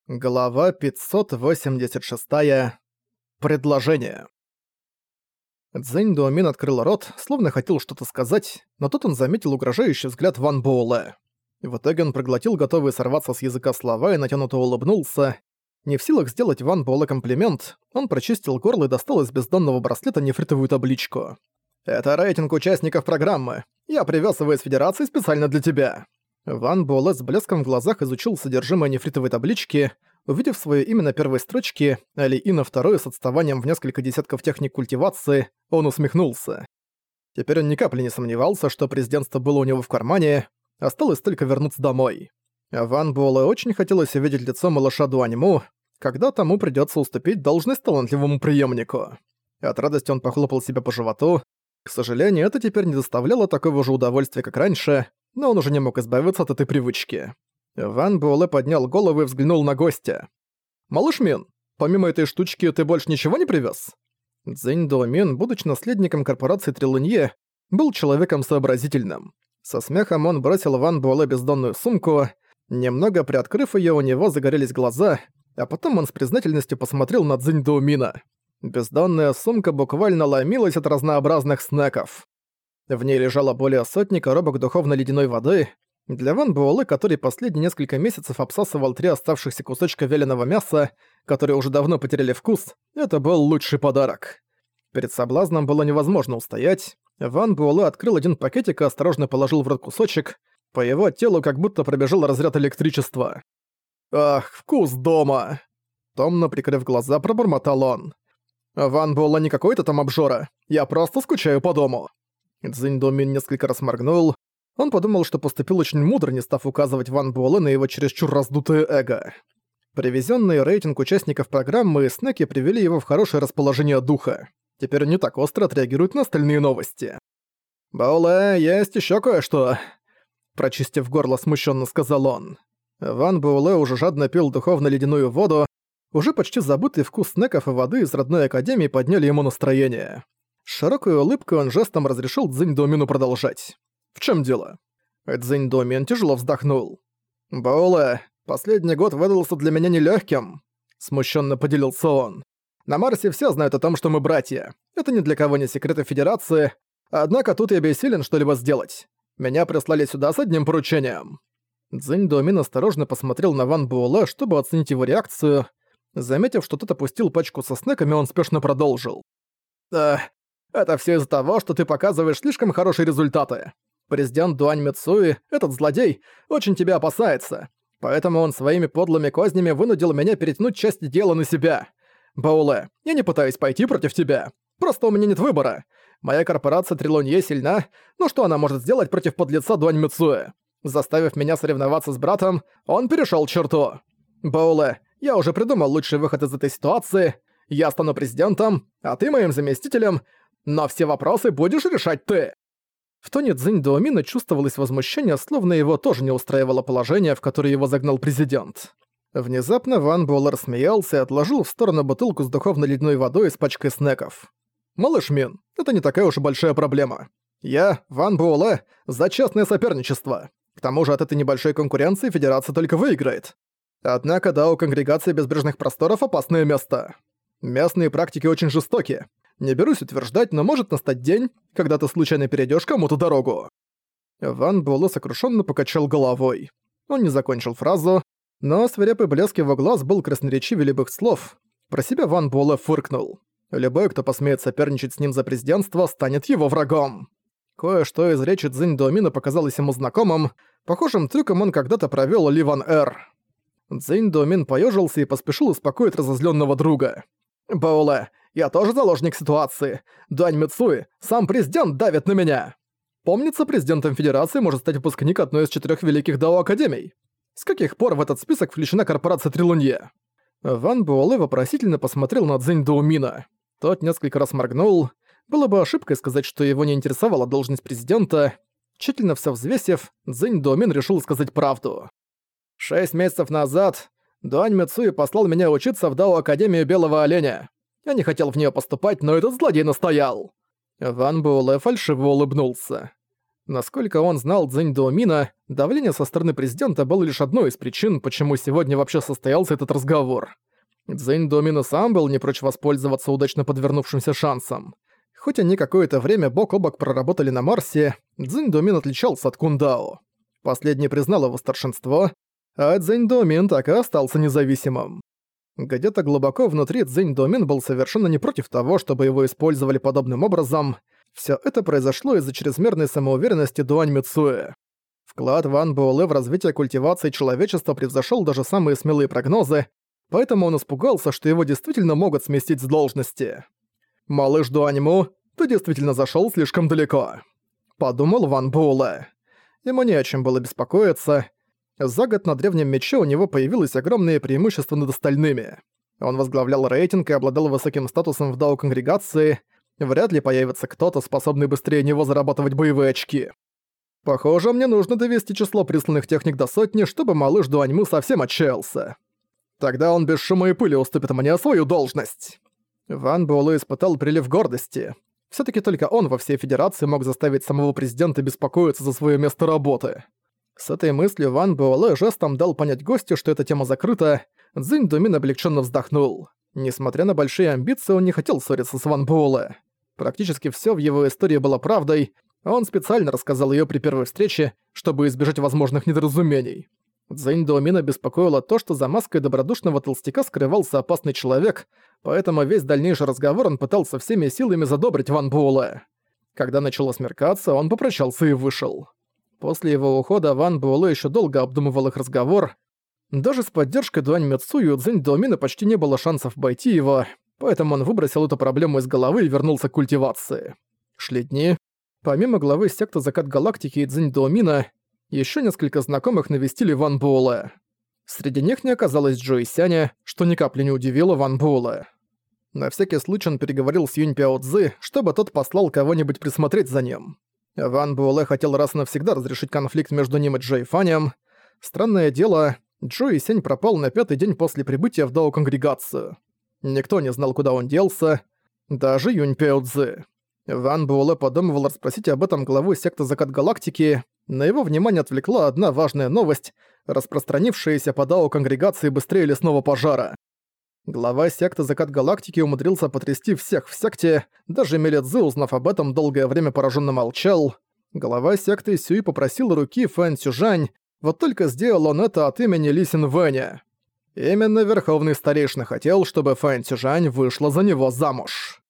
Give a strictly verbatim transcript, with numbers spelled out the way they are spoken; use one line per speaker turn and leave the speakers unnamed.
Глава пятьсот восемьдесят шесть. Предложение. Цзэнь Дуомин открыл рот, словно хотел что-то сказать, но тут он заметил угрожающий взгляд Ван Буэлэ. В итоге он проглотил готовые сорваться с языка слова и натянуто улыбнулся. Не в силах сделать Ван Буэлэ комплимент, он прочистил горло и достал из бездонного браслета нефритовую табличку. «Это рейтинг участников программы. Я привез его из Федерации специально для тебя». Ван Буэлэ с блеском в глазах изучил содержимое нефритовой таблички. Увидев своё имя на первой строчке, а Ли И на второй с отставанием в несколько десятков техник культивации, он усмехнулся. Теперь он ни капли не сомневался, что президентство было у него в кармане, осталось только вернуться домой. Ван Буэлэ очень хотелось увидеть лицо малыша Дуаньму, когда тому придётся уступить должность талантливому преемнику. От радости он похлопал себя по животу. К сожалению, это теперь не доставляло такого же удовольствия, как раньше, но он уже не мог избавиться от этой привычки. Ван Буэлэ поднял голову и взглянул на гостя. «Малыш Мин, помимо этой штучки ты больше ничего не привез?» Цзэнь Дуомин, будучи наследником корпорации Трилунье, был человеком сообразительным. Со смехом он бросил Ван Буэлэ бездонную сумку. Немного приоткрыв её, у него загорелись глаза, а потом он с признательностью посмотрел на Цзэнь Дуомина. Бездонная сумка буквально ломилась от разнообразных снеков. В ней лежало более сотни коробок духовно-ледяной воды. Для Ван Буэлэ, который последние несколько месяцев обсасывал три оставшихся кусочка вяленого мяса, которые уже давно потеряли вкус, это был лучший подарок. Перед соблазном было невозможно устоять. Ван Буэлэ открыл один пакетик и осторожно положил в рот кусочек. По его телу как будто пробежал разряд электричества. «Ах, вкус дома!» Томно прикрыв глаза, пробормотал он. «Ван Буэлэ не какой-то там обжора. Я просто скучаю по дому». Цзэнь Дуомин несколько раз моргнул. Он подумал, что поступил очень мудро, не став указывать Ван Буэлэ на его чересчур раздутое эго. Привезенный рейтинг участников программы и снеки привели его в хорошее расположение духа. Теперь он не так остро отреагирует на остальные новости. «Буэлэ, есть ещё кое-что», — прочистив горло, смущенно сказал он. Ван Буэлэ уже жадно пил духовно-ледяную воду. Уже почти забытый вкус снеков и воды из родной академии подняли ему настроение. С широкой улыбкой он жестом разрешил Цзэнь Дуомину продолжать. «В чем дело?» Цзэнь Дуомин тяжело вздохнул. «Буэлэ, последний год выдался для меня нелегким», — смущенно поделился он. «На Марсе все знают о том, что мы братья. Это ни для кого не секреты Федерации. Однако тут я бессилен что-либо сделать. Меня прислали сюда с одним поручением». Цзэнь Дуомин осторожно посмотрел на Ван Буэлэ, чтобы оценить его реакцию. Заметив, что тот опустил пачку со снеками, он спешно продолжил. «Эх, это все из-за того, что ты показываешь слишком хорошие результаты. Президент Дуань Мицуи, этот злодей, очень тебя опасается. Поэтому он своими подлыми кознями вынудил меня перетянуть часть дела на себя. Буэлэ, я не пытаюсь пойти против тебя. Просто у меня нет выбора. Моя корпорация Трилунье сильна, но что она может сделать против подлеца Дуань Мицуи? Заставив меня соревноваться с братом, он перешёл черту. Буэлэ, я уже придумал лучший выход из этой ситуации. Я стану президентом, а ты моим заместителем, но все вопросы будешь решать ты». В тоне Цзэнь Дуомина чувствовалось возмущение, словно его тоже не устраивало положение, в которое его загнал президент. Внезапно Ван Буэлэ рассмеялся и отложил в сторону бутылку с духовно-ледяной водой с пачкой снеков. «Малыш Мин, это не такая уж и большая проблема. Я, Ван Буэлэ, за честное соперничество. К тому же от этой небольшой конкуренции Федерация только выиграет. Однако да, у Конгрегации Безбрежных Просторов опасное место. Местные практики очень жестоки. Не берусь утверждать, но может настать день, когда ты случайно перейдёшь кому-то дорогу». Ван Буэлэ сокрушённо покачал головой. Он не закончил фразу, но свирепый блеск его глаз был красноречивее любых слов. Про себя Ван Буэлэ фыркнул. Любой, кто посмеет соперничать с ним за президентство, станет его врагом. Кое-что из речи Цзэнь Дуомина показалось ему знакомым. Похожим трюком он когда-то провёл Ли Ван Эр. Цзэнь Дуомин поёжился и поспешил успокоить разозлённого друга. «Буэлэ, я тоже заложник ситуации. Дуань Мицуи, сам президент давит на меня. Помнится, президентом Федерации может стать выпускник одной из четырёх великих дао-академий. С каких пор в этот список включена корпорация Трилунье?» Ван Буэлэ вопросительно посмотрел на Цзэнь Дуомина. Тот несколько раз моргнул. Было бы ошибкой сказать, что его не интересовала должность президента. Тщательно всё взвесив, Цзэнь Дуомин решил сказать правду. «Шесть месяцев назад Дуань Мицуи послал меня учиться в Дао-академию Белого Оленя. Я не хотел в неё поступать, но этот злодей настоял». Ван Буэлэ фальшиво улыбнулся. Насколько он знал Цзинь Доумина, давление со стороны президента было лишь одной из причин, почему сегодня вообще состоялся этот разговор. Цзинь Доумин сам был не прочь воспользоваться удачно подвернувшимся шансом. Хоть они какое-то время бок о бок проработали на Марсе, Цзинь Доумин отличался от Кун Дао. Последний признал его старшинство, а Цзинь Доумин так и остался независимым. Где-то глубоко внутри Цзинь Доумин был совершенно не против того, чтобы его использовали подобным образом. Всё это произошло из-за чрезмерной самоуверенности Дуань Мицуэ. Вклад Ван Буэлэ в развитие культивации человечества превзошёл даже самые смелые прогнозы, поэтому он испугался, что его действительно могут сместить с должности. «Малыш Дуаньму, ты действительно зашёл слишком далеко», — подумал Ван Буэлэ. Ему не о чем было беспокоиться. За год на Древнем Мече у него появилось огромное преимущество над остальными. Он возглавлял рейтинг и обладал высоким статусом в Дао-конгрегации. Вряд ли появится кто-то, способный быстрее него зарабатывать боевые очки. Похоже, мне нужно довести число присланных техник до сотни, чтобы малыш Дуаньму совсем отчаялся. Тогда он без шума и пыли уступит мне свою должность. Ван Буэлэ испытал прилив гордости. Всё-таки только он во всей Федерации мог заставить самого президента беспокоиться за своё место работы. С этой мыслью Ван Буэлэ жестом дал понять гостю, что эта тема закрыта. Цзинь Доумин облегчённо вздохнул. Несмотря на большие амбиции, он не хотел ссориться с Ван Буэлэ. Практически всё в его истории было правдой, он специально рассказал её при первой встрече, чтобы избежать возможных недоразумений. Цзинь Доумина беспокоило то, что за маской добродушного толстяка скрывался опасный человек, поэтому весь дальнейший разговор он пытался всеми силами задобрить Ван Буэлэ. Когда начало смеркаться, он попрощался и вышел. После его ухода Ван Буэлэ ещё долго обдумывал их разговор. Даже с поддержкой Дуань Мицуи у Цзинь Доумина почти не было шансов обойти его, поэтому он выбросил эту проблему из головы и вернулся к культивации. Шли дни. Помимо главы секты Закат Галактики и Цзинь Доумина, ещё несколько знакомых навестили Ван Буэлэ. Среди них не оказалось Джои Сяня, что ни капли не удивило Ван Буэлэ. На всякий случай он переговорил с Юнь Пяо Цзы, чтобы тот послал кого-нибудь присмотреть за ним. Ван Буэлэ хотел раз и навсегда разрешить конфликт между ним и Джои Фанем. Странное дело, Джои Сянь пропал на пятый день после прибытия в Дао-конгрегацию. Никто не знал, куда он делся, даже Юнь Пяо Цзы. Ван Буэлэ подумывал расспросить об этом главу секты Закат Галактики, но его внимание отвлекла одна важная новость, распространившаяся по Дао-конгрегации быстрее лесного пожара. Глава секты Закат Галактики умудрился потрясти всех в секте, даже Меле Цзы, узнав об этом, долгое время пораженно молчал. Глава секты Сюи попросил руки Фэн Цюжань, вот только сделал он это от имени Ли Син Вэня. Именно Верховный Старейшина хотел, чтобы Фэн Цюжань вышла за него замуж.